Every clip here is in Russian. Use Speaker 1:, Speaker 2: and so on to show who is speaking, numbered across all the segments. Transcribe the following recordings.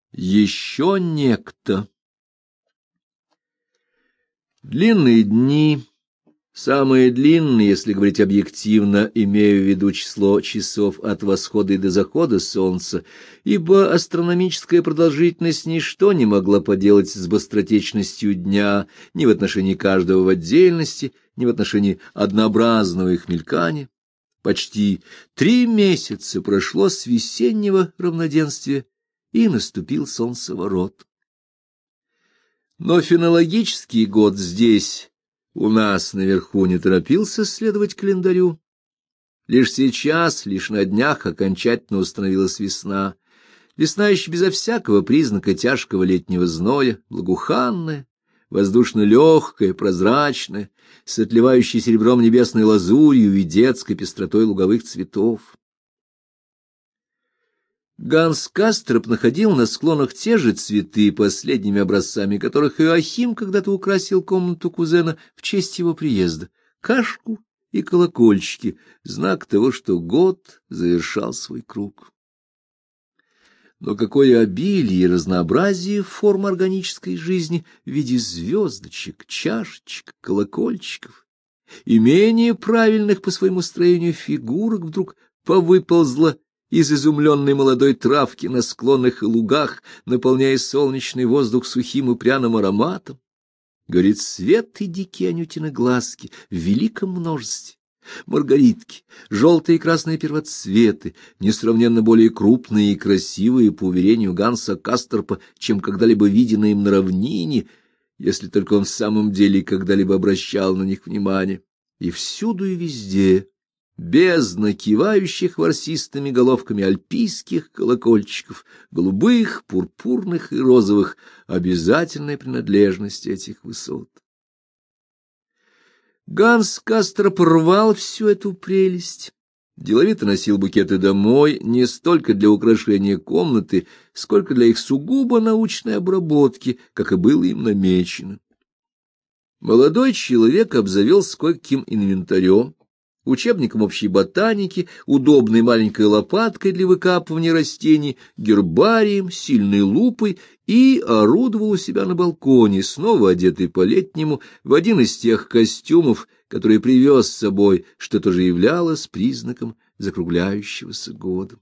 Speaker 1: Еще некто. Длинные дни, самые длинные, если говорить объективно, имея в виду число часов от восхода и до захода солнца, ибо астрономическая продолжительность ничто не могла поделать с быстротечностью дня ни в отношении каждого в отдельности, ни в отношении однообразного их мелькания. Почти 3 месяца прошло с весеннего равноденствия, и наступил солнцеворот. Но фенологический год здесь, у нас наверху, не торопился следовать календарю. Лишь сейчас, лишь на днях окончательно установилась весна. Весна еще безо всякого признака тяжкого летнего зноя, благоуханная, воздушно-легкая, прозрачная, с отливающей серебром небесной лазурью и детской пестротой луговых цветов. Ганс Кастроп находил на склонах те же цветы, последними образцами которых Иоахим когда-то украсил комнату кузена в честь его приезда — кашку и колокольчики, знак того, что год завершал свой круг. Но какое обилие и разнообразие форм органической жизни в виде звездочек, чашечек, колокольчиков, и менее правильных по своему строению фигурок вдруг повыползло из изумленной молодой травки на склонах и лугах, наполняя солнечный воздух сухим и пряным ароматом. Горит свет и дикие анютины глазки в великом множестве. Маргаритки, желтые и красные первоцветы, несравненно более крупные и красивые, по уверению Ганса Кастропа, чем когда-либо виденные им на равнине, если только он в самом деле когда-либо обращал на них внимание. И всюду и везде бездна кивающих ворсистыми головками альпийских колокольчиков, голубых, пурпурных и розовых, обязательная принадлежность этих высот. Ганс Кастроп рвал всю эту прелесть, деловито носил букеты домой, не столько для украшения комнаты, сколько для их сугубо научной обработки, как и было им намечено. Молодой человек обзавелся кое-каким инвентарем, учебником общей ботаники, удобной маленькой лопаткой для выкапывания растений, гербарием, сильной лупой и орудовал у себя на балконе, снова одетый по-летнему, в один из тех костюмов, которые привез с собой, что тоже являлось признаком закругляющегося года.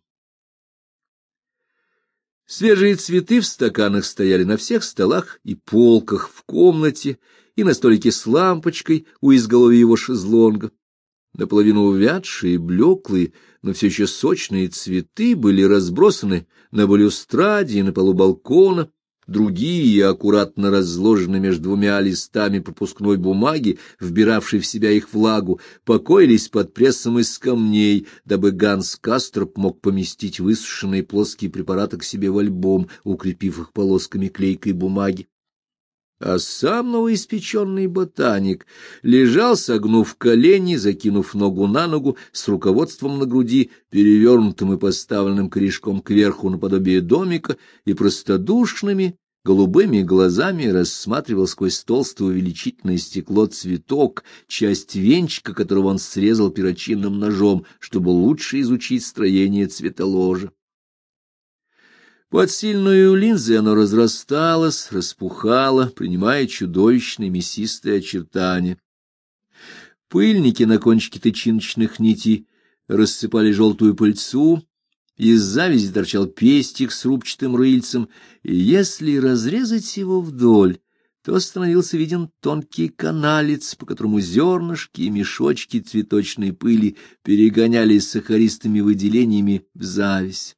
Speaker 1: Свежие цветы в стаканах стояли на всех столах и полках в комнате и на столике с лампочкой у изголовья его шезлонга. Наполовину увядшие, блеклые, но все еще сочные цветы были разбросаны на балюстраде и на полу балкона, другие, аккуратно разложены между двумя листами пропускной бумаги, вбиравшей в себя их влагу, покоились под прессом из камней, дабы Ганс Кастроп мог поместить высушенные плоские препараты к себе в альбом, укрепив их полосками клейкой бумаги. А сам новоиспеченный ботаник лежал, согнув колени, закинув ногу на ногу, с руководством на груди, перевернутым и поставленным корешком кверху наподобие домика, и простодушными голубыми глазами рассматривал сквозь толстое увеличительное стекло цветок, часть венчика которого он срезал перочинным ножом, чтобы лучше изучить строение цветоложа. Под сильную линзой оно разрасталось, распухало, принимая чудовищные мясистые очертания. Пыльники на кончике тычиночных нитей рассыпали желтую пыльцу, из завязи торчал пестик с рубчатым рыльцем, и если разрезать его вдоль, то становился виден тонкий каналец, по которому зернышки и мешочки цветочной пыли перегонялись сахаристыми выделениями в завязь.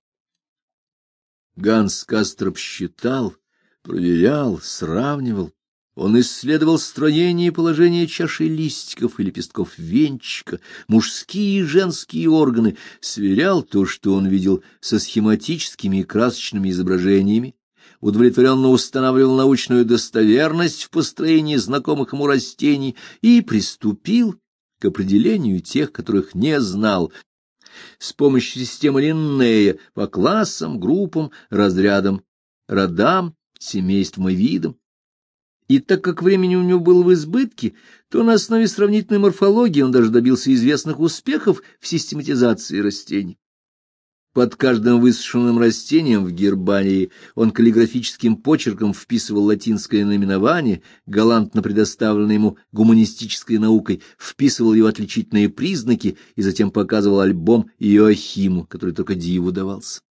Speaker 1: Ганс Кастроп считал, проверял, сравнивал. Он исследовал строение и положение чаши листиков и лепестков венчика, мужские и женские органы, сверял то, что он видел, со схематическими и красочными изображениями, удовлетворенно устанавливал научную достоверность в построении знакомых ему растений и приступил к определению тех, которых не знал, с помощью системы Линнея по классам, группам, разрядам, родам, семействам и видам. И так как времени у него было в избытке, то на основе сравнительной морфологии он даже добился известных успехов в систематизации растений. Под каждым высушенным растением в гербарии он каллиграфическим почерком вписывал латинское наименование, галантно предоставленное ему гуманистической наукой, вписывал его отличительные признаки и затем показывал альбом Иоахиму, который только диву давался.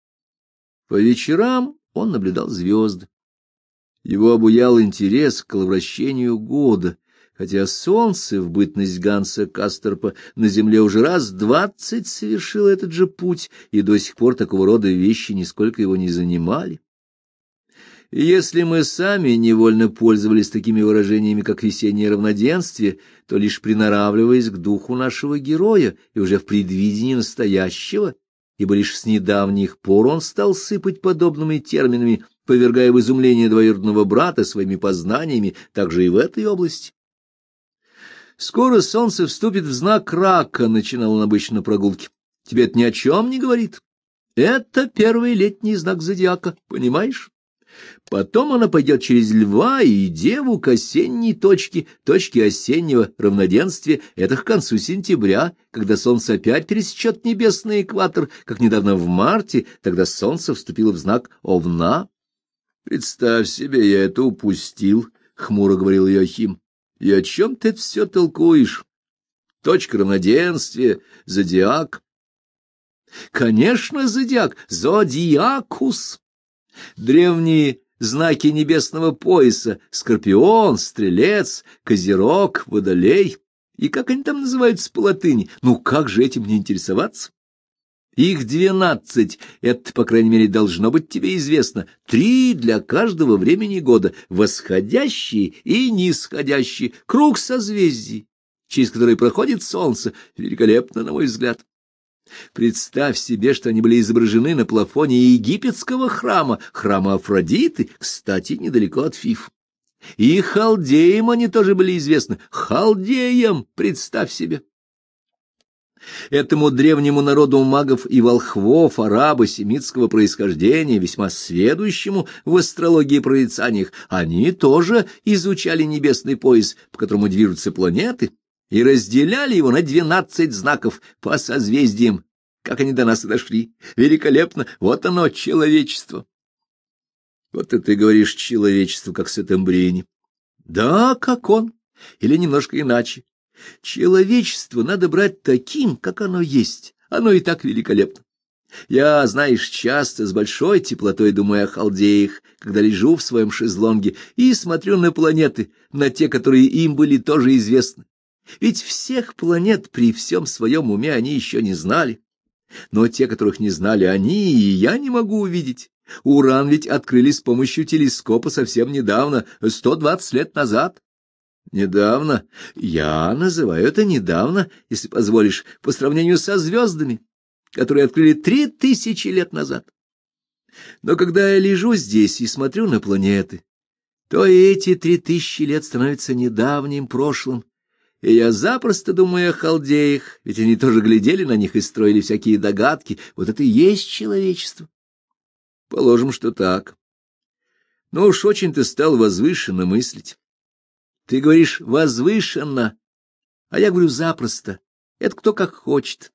Speaker 1: По вечерам он наблюдал звезды. Его обуял интерес к коловращению года, хотя солнце в бытность Ганса Касторпа на земле уже раз 20 совершило этот же путь, и до сих пор такого рода вещи нисколько его не занимали. И если мы сами невольно пользовались такими выражениями, как весеннее равноденствие, то лишь приноравливаясь к духу нашего героя и уже в предвидении настоящего, ибо лишь с недавних пор он стал сыпать подобными терминами, повергая в изумление двоюродного брата своими познаниями, также и в этой области. «Скоро солнце вступит в знак рака», — начинал он обычно на прогулке. «Тебе это ни о чем не говорит? Это первый летний знак зодиака, понимаешь? Потом она пойдет через льва и деву к осенней точке осеннего равноденствия, это к концу сентября, когда солнце опять пересечет небесный экватор, как недавно в марте, тогда солнце вступило в знак Овна». «Представь себе, я это упустил», — хмуро говорил Иоахим. «И о чем ты это все толкуешь? Точка равноденствия, зодиак». «Конечно, зодиак, зодиакус. Древние знаки небесного пояса — Скорпион, Стрелец, Козерог, Водолей. И как они там называются по латыни? Ну, как же этим не интересоваться? Их 12, это, по крайней мере, должно быть тебе известно. 3 для каждого времени года, восходящие и нисходящие, круг созвездий, через который проходит солнце, великолепно, на мой взгляд. Представь себе, что они были изображены на плафоне египетского храма Афродиты, кстати, недалеко от Фиф. И халдеям они тоже были известны. Халдеям, представь себе. Этому древнему народу магов и волхвов, араба-семитского происхождения, весьма сведущему в астрологии и прорицаниях, они тоже изучали небесный пояс, по которому движутся планеты, и разделяли его на 12 знаков по созвездиям, как они до нас и дошли. Великолепно! Вот оно, человечество! Вот это ты говоришь человечество, как Сеттембрини. Да, как он, или немножко иначе. Человечество надо брать таким, как оно есть. Оно и так великолепно. Я, знаешь, часто с большой теплотой думаю о халдеях, когда лежу в своем шезлонге и смотрю на планеты, на те, которые им были тоже известны. Ведь всех планет при всем своем уме они еще не знали. Но те, которых не знали они, и я не могу увидеть. Уран ведь открыли с помощью телескопа совсем недавно, 120 лет назад. Недавно? Я называю это недавно, если позволишь, по сравнению со звездами, которые открыли 3000 лет назад. Но когда я лежу здесь и смотрю на планеты, то и эти 3000 лет становятся недавним прошлым, и я запросто думаю о халдеях, ведь они тоже глядели на них и строили всякие догадки. Вот это и есть человечество. Положим, что так. Но уж очень ты стал возвышенно мыслить. Ты говоришь «возвышенно», а я говорю «запросто». Это кто как хочет.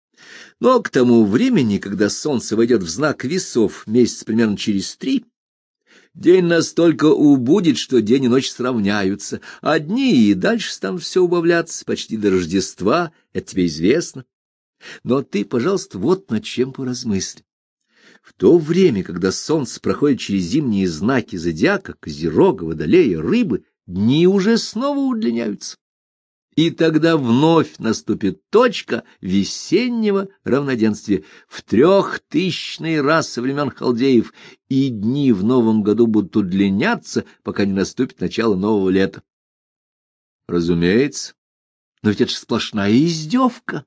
Speaker 1: Но к тому времени, когда солнце войдет в знак весов, месяц примерно через 3, день настолько убудет, что день и ночь сравняются, а дни и дальше станут все убавляться, почти до Рождества, это тебе известно. Но ты, пожалуйста, вот над чем поразмысли. В то время, когда солнце проходит через зимние знаки зодиака, Козерога, Водолея, Рыбы, дни уже снова удлиняются. И тогда вновь наступит точка весеннего равноденствия в 3000-й раз со времен халдеев, и дни в новом году будут удлиняться, пока не наступит начало нового лета. Разумеется, но ведь это же сплошная издевка.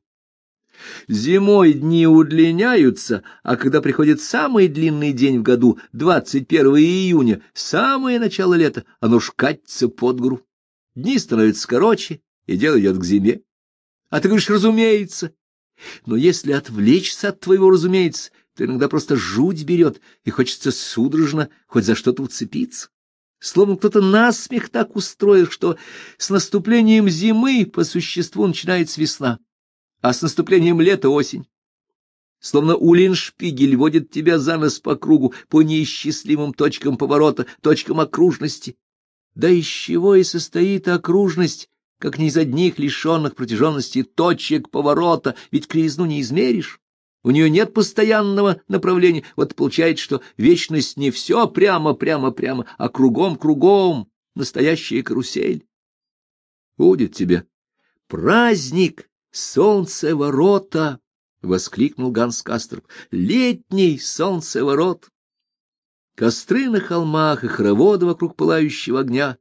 Speaker 1: Зимой дни удлиняются, а когда приходит самый длинный день в году, 21 июня, самое начало лета, оно ж катится под гору. Дни становятся короче, и дело идет к зиме. А ты говоришь, разумеется. Но если отвлечься от твоего разумеется, то иногда просто жуть берет, и хочется судорожно хоть за что-то уцепиться. Словно кто-то насмех так устроил, что с наступлением зимы по существу начинается весна, а с наступлением лета — осень. словно Уллиншпигель водит тебя за нос по кругу, по неисчислимым точкам поворота, точкам окружности. Да из чего и состоит окружность, как не из одних лишенных протяженности точек поворота, ведь кривизну не измеришь. У нее нет постоянного направления. Вот получается, что вечность не все прямо, а кругом, настоящая карусель. Будет тебе праздник солнцеворота, — воскликнул Ганс Касторп. — Летний солнцеворот. Костры на холмах и хороводы вокруг пылающего огня.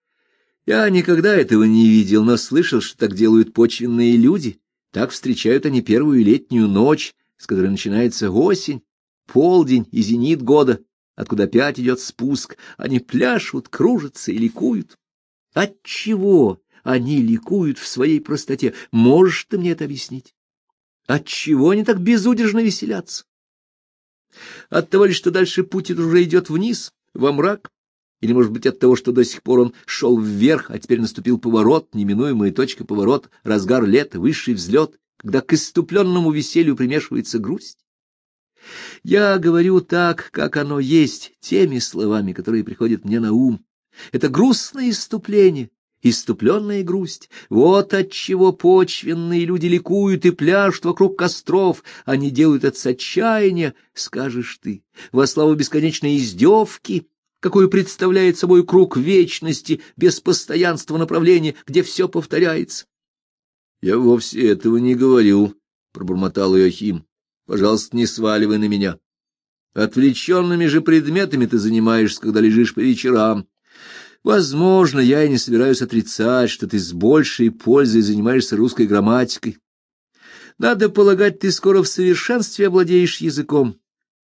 Speaker 1: Я никогда этого не видел, но слышал, что так делают почвенные люди. Так встречают они первую летнюю ночь, с которой начинается осень, полдень и зенит года, откуда опять идет спуск. Они пляшут, кружатся и ликуют. Отчего они ликуют в своей простоте? Можешь ты мне это объяснить? Отчего они так безудержно веселятся? Оттого ли, что дальше путь уже идет вниз, во мрак? Или, может быть, от того, что до сих пор он шел вверх, а теперь наступил поворот, неминуемая точка поворота, разгар лета, высший взлет, когда к исступленному веселью примешивается грусть? Я говорю так, как оно есть, теми словами, которые приходят мне на ум. Это грустное исступление, исступленная грусть. Вот отчего почвенные люди ликуют и пляшут вокруг костров. Они делают это с отчаяния, скажешь ты, во славу бесконечной издевки, какую представляет собой круг вечности, без постоянства направления, где все повторяется. — Я вовсе этого не говорю, — пробормотал Иоахим. — Пожалуйста, не сваливай на меня. Отвлеченными же предметами ты занимаешься, когда лежишь по вечерам. Возможно, я и не собираюсь отрицать, что ты с большей пользой занимаешься русской грамматикой. Надо полагать, ты скоро в совершенстве овладеешь языком.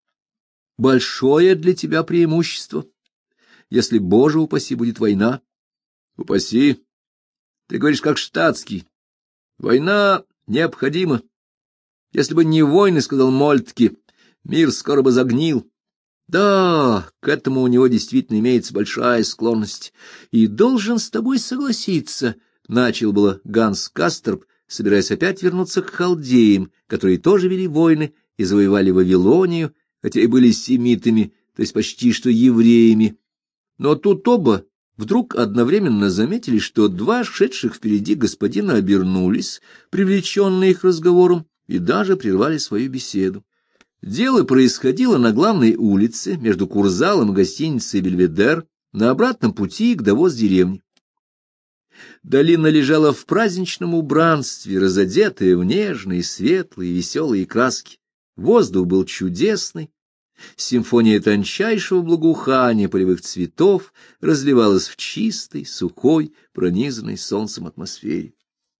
Speaker 1: Большое для тебя преимущество, если, Боже упаси, будет война. Упаси. Ты говоришь, как штатский. Война необходима. Если бы не войны, — сказал Мольтке, — мир скоро бы загнил. Да, к этому у него действительно имеется большая склонность. И должен с тобой согласиться, — начал было Ганс Касторп, собираясь опять вернуться к халдеям, которые тоже вели войны и завоевали Вавилонию, хотя и были семитами, то есть почти что евреями. Но тут оба вдруг одновременно заметили, что два шедших впереди господина обернулись, привлеченные их разговором, и даже прервали свою беседу. Дело происходило на главной улице между Курзалом и гостиницей «Бельведер» на обратном пути к Давос-деревне. Долина лежала в праздничном убранстве, разодетая в нежные, светлые, веселые краски. Воздух был чудесный. Симфония тончайшего благоухания полевых цветов разливалась в чистой, сухой, пронизанной солнцем атмосфере.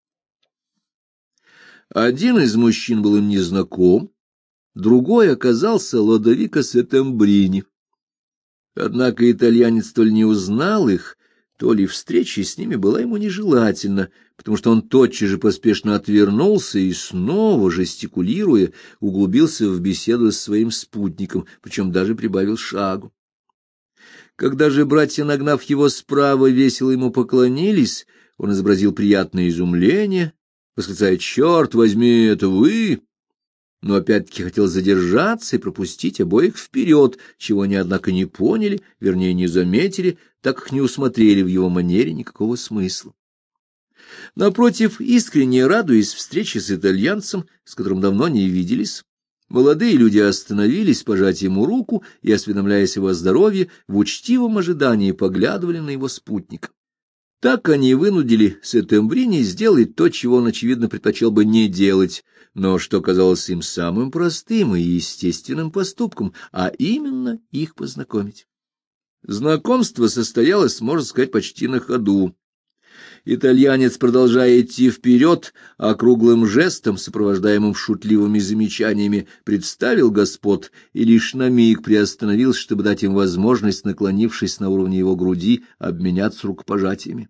Speaker 1: Один из мужчин был им незнаком, другой оказался Лодовико Сеттембрини. Однако итальянец то ли не узнал их, то ли встреча с ними была ему нежелательна, потому что он тотчас же поспешно отвернулся и снова, жестикулируя, углубился в беседу с своим спутником, причем даже прибавил шагу. Когда же братья, нагнав его справа, весело ему поклонились, он изобразил приятное изумление, восклицая: «Черт возьми, это вы!» Но опять-таки хотел задержаться и пропустить обоих вперед, чего они, однако, не поняли, вернее, не заметили, так как не усмотрели в его манере никакого смысла. Напротив, искренне радуясь встрече с итальянцем, с которым давно не виделись, молодые люди остановились, пожать ему руку и, осведомляясь о его здоровье, в учтивом ожидании поглядывали на его спутника. Так они вынудили Сеттембрини сделать то, чего он, очевидно, предпочел бы не делать, но что казалось им самым простым и естественным поступком, а именно их познакомить. Знакомство состоялось, можно сказать, почти на ходу. Итальянец, продолжая идти вперед, округлым жестом, сопровождаемым шутливыми замечаниями, представил господ и лишь на миг приостановился, чтобы дать им возможность, наклонившись на уровне его груди, обменяться рукопожатиями.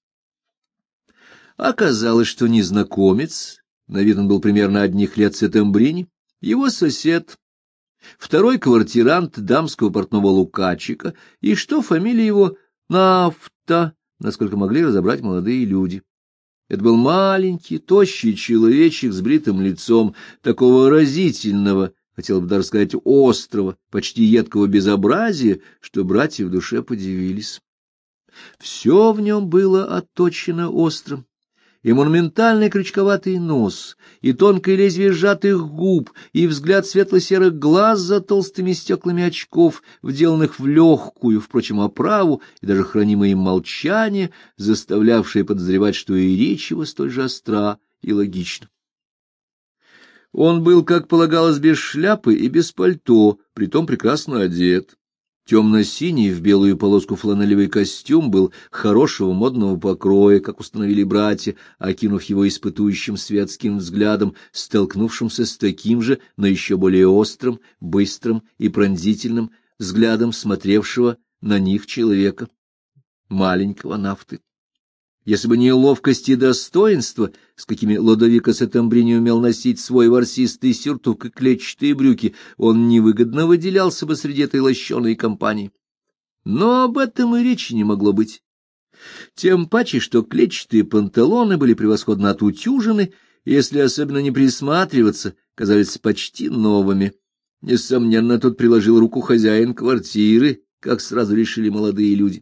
Speaker 1: Оказалось, что незнакомец, на вид он был примерно одних лет Сеттембрини, его сосед, второй квартирант дамского портного Лукачика, и что фамилия его Нафта, насколько могли разобрать молодые люди. Это был маленький, тощий человечек с бритым лицом, такого разительного, хотел бы даже сказать острого, почти едкого безобразия, что братья в душе подивились. Все в нем было отточено острым. И монументальный крючковатый нос, и тонкое лезвие сжатых губ, и взгляд светло-серых глаз за толстыми стеклами очков, вделанных в легкую, впрочем, оправу, и даже хранимое им молчание, заставлявшее подозревать, что и речь его столь же остра и логична. Он был, как полагалось, без шляпы и без пальто, притом прекрасно одет. Темно-синий в белую полоску фланелевый костюм был хорошего модного покроя, как установили братья, окинув его испытующим светским взглядом, столкнувшимся с таким же, но еще более острым, быстрым и пронзительным взглядом смотревшего на них человека, маленького Нафты. Если бы не ловкость и достоинство, с какими Лодовико Сеттембрини умел носить свой ворсистый сюртук и клетчатые брюки, он невыгодно выделялся бы среди этой лощеной компании. Но об этом и речи не могло быть. Тем паче, что клетчатые панталоны были превосходно отутюжены, и, если особенно не присматриваться, казались почти новыми. Несомненно, тут приложил руку хозяин квартиры, как сразу решили молодые люди.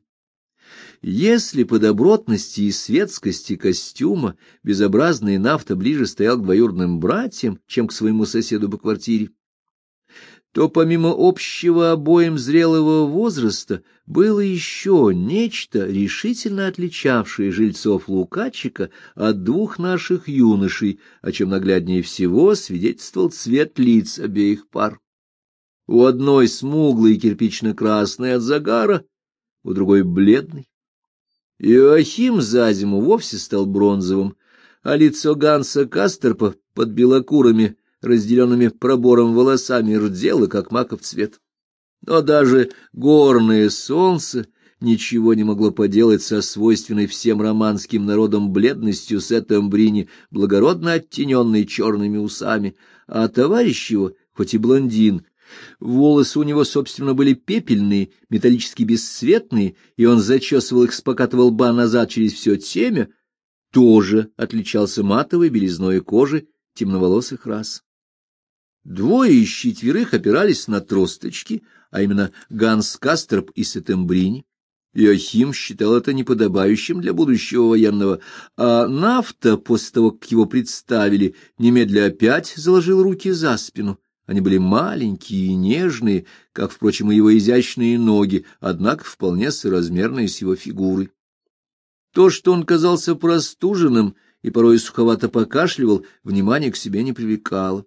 Speaker 1: Если по добротности и светскости костюма безобразный Нафта ближе стоял к двоюродным братьям, чем к своему соседу по квартире, то помимо общего обоим зрелого возраста было еще нечто, решительно отличавшее жильцов Лукачика от двух наших юношей, о чем нагляднее всего свидетельствовал цвет лиц обеих пар. У одной смуглый кирпично-красный от загара, у другой бледный. Иоахим за зиму вовсе стал бронзовым, а лицо Ганса Кастерпа под белокурыми, разделенными пробором волосами, рдело, как маков цвет. Но даже горное солнце ничего не могло поделать со свойственной всем романским народам бледностью Сеттембрини, благородно оттененной черными усами, а товарищ его, хоть и блондин, волосы у него, собственно, были пепельные, металлически бесцветные, и он зачесывал их с покатого лба назад через все темя, тоже отличался матовой белизной кожи темноволосых рас. Двое из четверых опирались на тросточки, а именно Ганс Кастерп и Сеттембрини. Иоахим считал это неподобающим для будущего военного, а Нафта, после того, как его представили, немедля опять заложил руки за спину. Они были маленькие и нежные, как, впрочем, и его изящные ноги, однако вполне соразмерные с его фигурой. То, что он казался простуженным и порой суховато покашливал, внимания к себе не привлекало.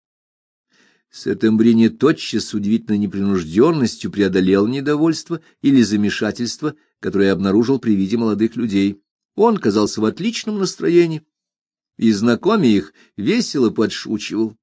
Speaker 1: Сеттембрини тотчас с удивительной непринужденностью преодолел недовольство или замешательство, которое обнаружил при виде молодых людей. Он казался в отличном настроении, и, знакомя их, весело подшучивал.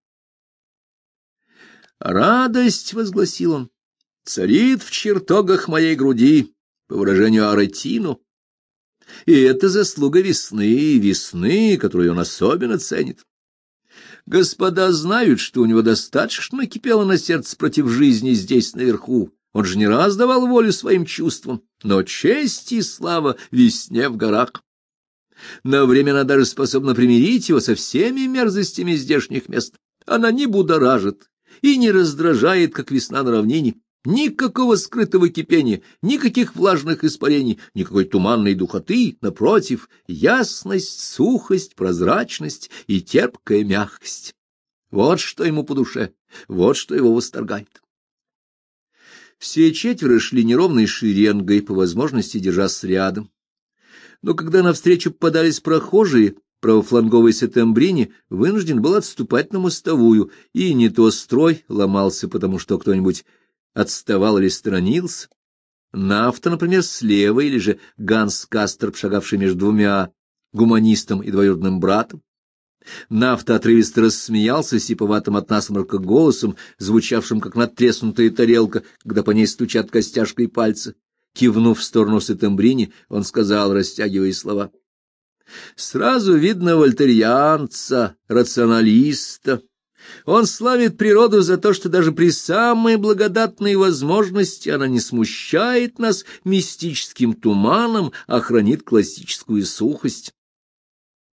Speaker 1: «Радость, — возгласил он, — царит в чертогах моей груди, по выражению Аретино, и это заслуга весны, которую он особенно ценит. Господа знают, что у него достаточно кипело на сердце против жизни здесь наверху, он же не раз давал волю своим чувствам, но честь и слава весне в горах. На время она даже способна примирить его со всеми мерзостями здешних мест. Она не будоражит и не раздражает, как весна на равнине. Никакого скрытого кипения, никаких влажных испарений, никакой туманной духоты, напротив, ясность, сухость, прозрачность и терпкая мягкость. Вот что ему по душе, вот что его восторгает. Все четверо шли неровной шеренгой, по возможности держась рядом. Но когда навстречу попадались прохожие, правофланговый Сеттембрини вынужден был отступать на мостовую, и не то строй ломался, потому что кто-нибудь отставал или сторонился. Нафта, например, слева, или же Ганс Кастерп, шагавший между двумя, гуманистом и двоюродным братом. Нафта отрывисто рассмеялся сиповатым от насморка голосом, звучавшим, как надтреснутая тарелка, когда по ней стучат костяшкой пальца. Кивнув в сторону Сеттембрини, он сказал, растягивая слова: «Сразу видно вольтерианца, рационалиста. Он славит природу за то, что даже при самой благодатной возможности она не смущает нас мистическим туманом, а хранит классическую сухость.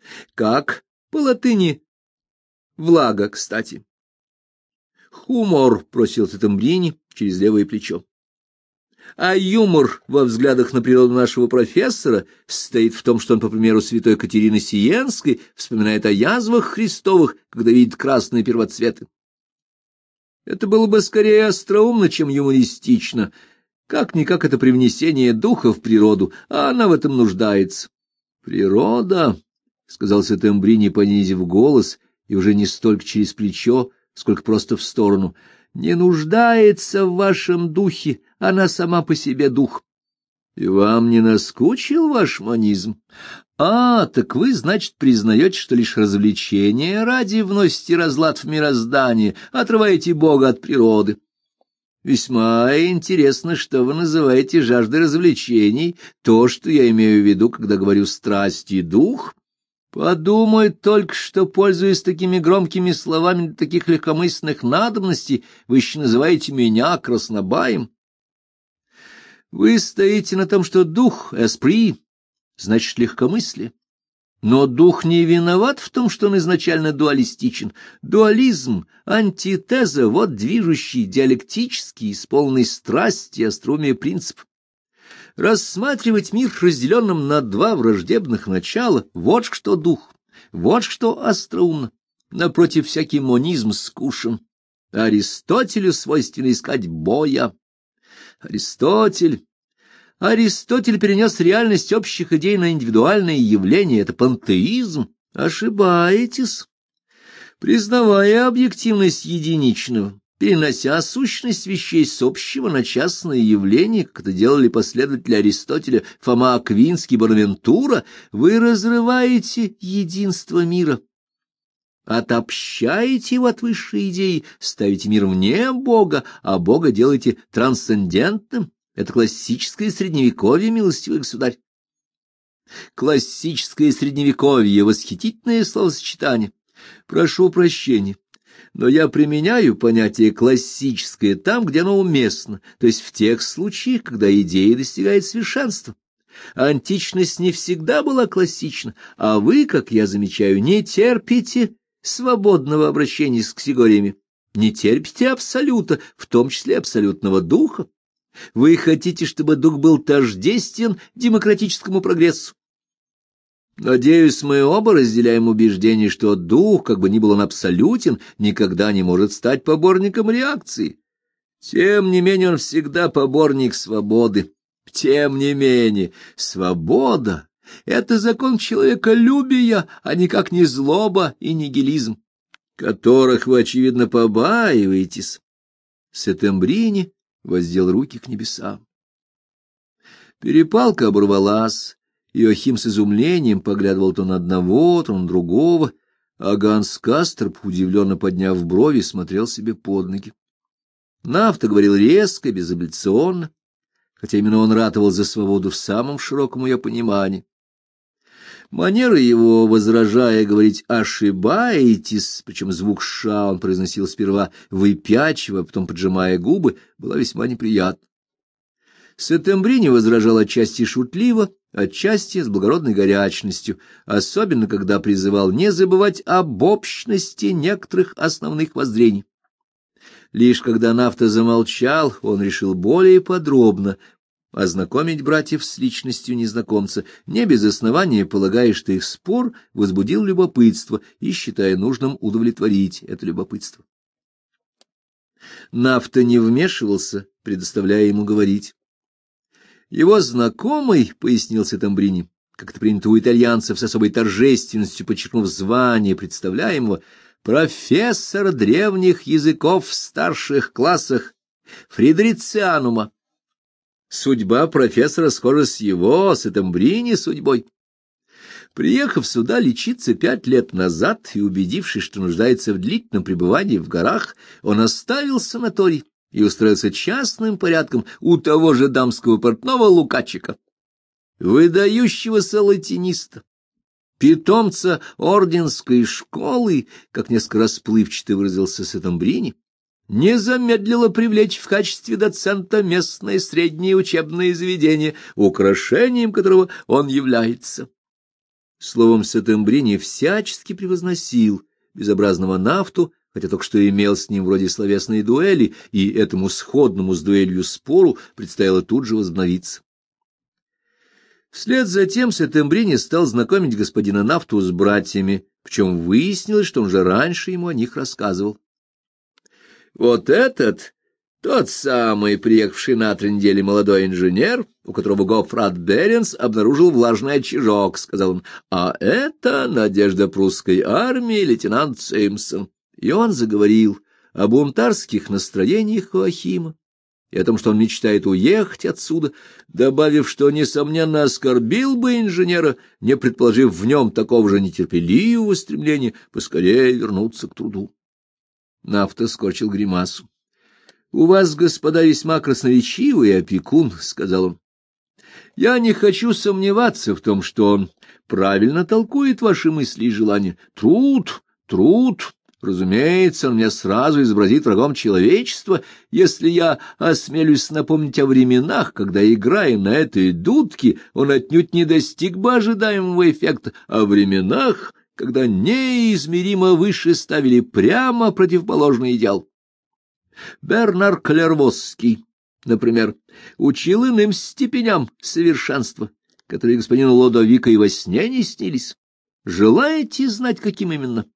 Speaker 1: Как по латыни влага, кстати. Хумор, просил Сеттембрини через левое плечо. А юмор во взглядах на природу нашего профессора состоит в том, что он, по примеру святой Катерины Сиенской, вспоминает о язвах Христовых, когда видит красные первоцветы. Это было бы скорее остроумно, чем юмористично. Как-никак это привнесение духа в природу, а она в этом нуждается. «Природа», — сказал Сеттембрини, понизив голос, и уже не столько через плечо, сколько просто в сторону, — «не нуждается в вашем духе, она сама по себе дух». «И вам не наскучил ваш монизм? А, так вы, значит, признаете, что лишь развлечение ради вносите разлад в мироздание, отрываете Бога от природы. Весьма интересно, что вы называете жаждой развлечений, то, что я имею в виду, когда говорю «страсть и дух». Подумай только, что, пользуясь такими громкими словами для таких легкомысленных надобностей, вы еще называете меня краснобаем. Вы стоите на том, что дух, эспри, значит легкомыслие. Но дух не виноват в том, что он изначально дуалистичен. Дуализм, антитеза — вот движущий, диалектический, исполненный страсти и остроумия принцип. Рассматривать мир разделенным на два враждебных начала — вот что дух, вот что остроумно. Напротив, всякий монизм скучен. Аристотелю свойственно искать боя. Аристотель перенес реальность общих идей на индивидуальные явления. Это пантеизм. Ошибаетесь. Признавая объективность единичного, перенося сущность вещей с общего на частное явление, как это делали последователи Аристотеля Фома Аквинский, Бонавентура, вы разрываете единство мира. Отобщаете его от высшей идеи, ставите мир вне Бога, а Бога делаете трансцендентным. Это классическое средневековье, милостивый государь. Классическое средневековье — восхитительное словосочетание. Прошу прощения, но я применяю понятие «классическое» там, где оно уместно, то есть в тех случаях, когда идея достигает совершенства. Античность не всегда была классична, а вы, как я замечаю, не терпите свободного обращения с категориями, не терпите абсолюта, в том числе абсолютного духа. Вы хотите, чтобы дух был тождествен демократическому прогрессу. Надеюсь, мы оба разделяем убеждение, что дух, как бы ни был он абсолютен, никогда не может стать поборником реакции. Тем не менее, он всегда поборник свободы. Тем не менее, свобода — это закон человеколюбия, а никак не злоба и нигилизм, которых вы, очевидно, побаиваетесь. Сеттембрини воздел руки к небесам. Перепалка оборвалась. Иоахим с изумлением поглядывал то на одного, то на другого, а Ганс Касторп, удивленно подняв брови, смотрел себе под ноги. Нафта говорил резко, безапелляционно, хотя именно он ратовал за свободу в самом широком ее понимании. Манера его, возражая, говорить «ошибаетесь», причем звук «ша» он произносил сперва выпячивая, а потом поджимая губы, была весьма неприятна. Сеттембрини возражал отчасти шутливо, отчасти с благородной горячностью, особенно когда призывал не забывать об общности некоторых основных воззрений. Лишь когда Нафта замолчал, он решил более подробно ознакомить братьев с личностью незнакомца, не без основания полагая, что их спор возбудил любопытство и считая нужным удовлетворить это любопытство. Нафта не вмешивался, предоставляя ему говорить. Его знакомый, — пояснил Сеттембрини, как это принято у итальянцев, с особой торжественностью подчеркнув звание представляемого, профессор древних языков в старших классах Фридерицианума. Судьба профессора схожа с его, Сеттембрини, судьбой. Приехав сюда лечиться 5 лет назад и убедившись, что нуждается в длительном пребывании в горах, он оставил санаторий и устроился частным порядком у того же дамского портного Лукачика, выдающегося латиниста, питомца орденской школы, как несколько расплывчато выразился Сеттембрини, не замедлило привлечь в качестве доцента местное среднее учебное заведение, украшением которого он является. Словом, Сеттембрини всячески превозносил безобразного Нафту, хотя только что имел с ним вроде словесной дуэли, и этому сходному с дуэлью спору предстояло тут же возобновиться. Вслед за тем Сеттембрини стал знакомить господина Нафту с братьями, причем выяснилось, что он же раньше ему о них рассказывал. Вот этот, тот самый, приехавший на 3 недели молодой инженер, у которого Гоффрат Беренс обнаружил влажный очажок, — сказал он, — а это надежда прусской армии лейтенант Симпсон. И он заговорил о бунтарских настроениях Хоакима и о том, что он мечтает уехать отсюда, добавив, что, несомненно, оскорбил бы инженера, не предположив в нем такого же нетерпеливого стремления поскорее вернуться к труду. Нафта скорчил гримасу. — У вас, господа, весьма красноречивый опекун, — сказал он. — Я не хочу сомневаться в том, что он правильно толкует ваши мысли и желания. Труд, труд. Разумеется, он меня сразу изобразит врагом человечества, если я осмелюсь напомнить о временах, когда, играя на этой дудке, он отнюдь не достиг бы ожидаемого эффекта, о временах, когда неизмеримо выше ставили прямо противоположный идеал. Бернар Клервосский, например, учил иным степеням совершенства, которые господину Лодовико и во сне не снились. Желаете знать, каким именно?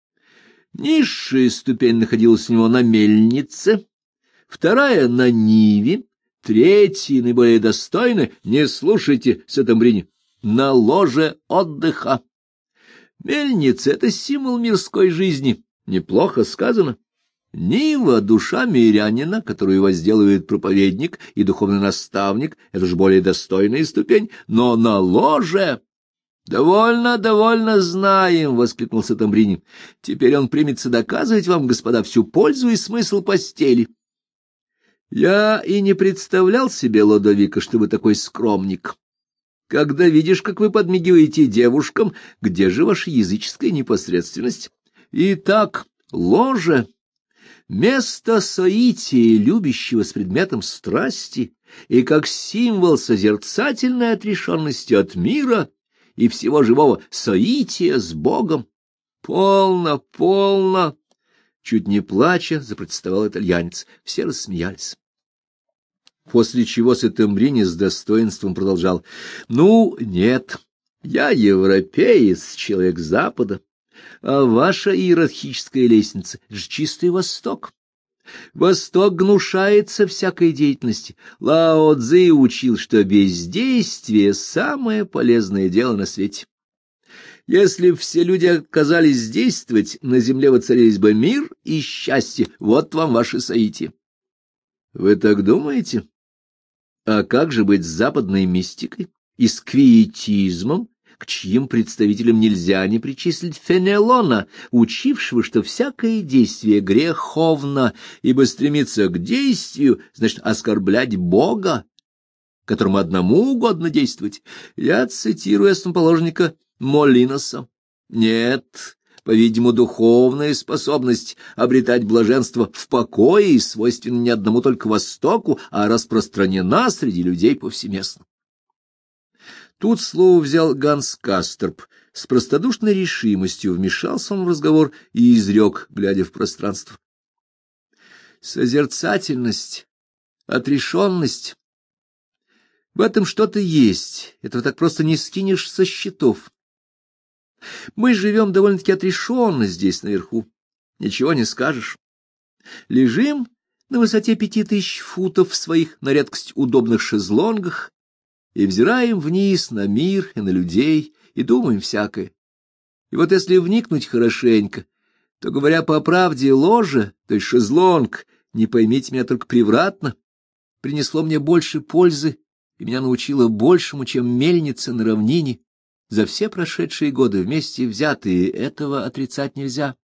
Speaker 1: Низшая ступень находилась у него на мельнице, вторая — на ниве, третья, наиболее достойная, не слушайте, Сеттембрини, на ложе отдыха. Мельница — это символ мирской жизни, неплохо сказано. Нива — душа мирянина, которую возделывает проповедник и духовный наставник, это же более достойная ступень, но на ложе... — Довольно, довольно знаем, — воскликнул Сеттембрини. — Теперь он примется доказывать вам, господа, всю пользу и смысл постели. Я и не представлял себе, Лодовико, что вы такой скромник. Когда видишь, как вы подмигиваете девушкам, где же ваша языческая непосредственность? Итак, ложе — место соития, любящего с предметом страсти, и как символ созерцательной отрешенности от мира и всего живого соития с Богом. Полно, полно! Чуть не плача, запротестовал итальянец. Все рассмеялись. После чего Сеттембрини с достоинством продолжал. — Ну, нет, я европеец, человек Запада, а ваша иерархическая лестница — это же чистый Восток. Восток гнушается всякой деятельности. Лао Цзы учил, что бездействие — самое полезное дело на свете. Если б все люди отказались действовать, на земле воцарились бы мир и счастье. Вот вам ваше соитие. Вы так думаете? А как же быть с западной мистикой и с квиетизмом, к чьим представителям нельзя не причислить Фенелона, учившего, что всякое действие греховно, ибо стремиться к действию значит оскорблять Бога, которому одному угодно действовать? Я цитирую основоположника Молиноса. Нет, по-видимому, духовная способность обретать блаженство в покое свойственна не одному только Востоку, а распространена среди людей повсеместно. Тут слово взял Ганс Касторп. С простодушной решимостью вмешался он в разговор и изрек, глядя в пространство. Созерцательность, отрешенность — в этом что-то есть, этого так просто не скинешь со счетов. Мы живем довольно-таки отрешенно здесь наверху, ничего не скажешь. Лежим на высоте 5000 футов в своих на редкость удобных шезлонгах и взираем вниз на мир и на людей, и думаем всякое. И вот если вникнуть хорошенько, то, говоря по правде, ложе, то есть шезлонг, не поймите меня только превратно, принесло мне больше пользы и меня научило большему, чем мельница на равнине, за все прошедшие годы вместе взятые, этого отрицать нельзя.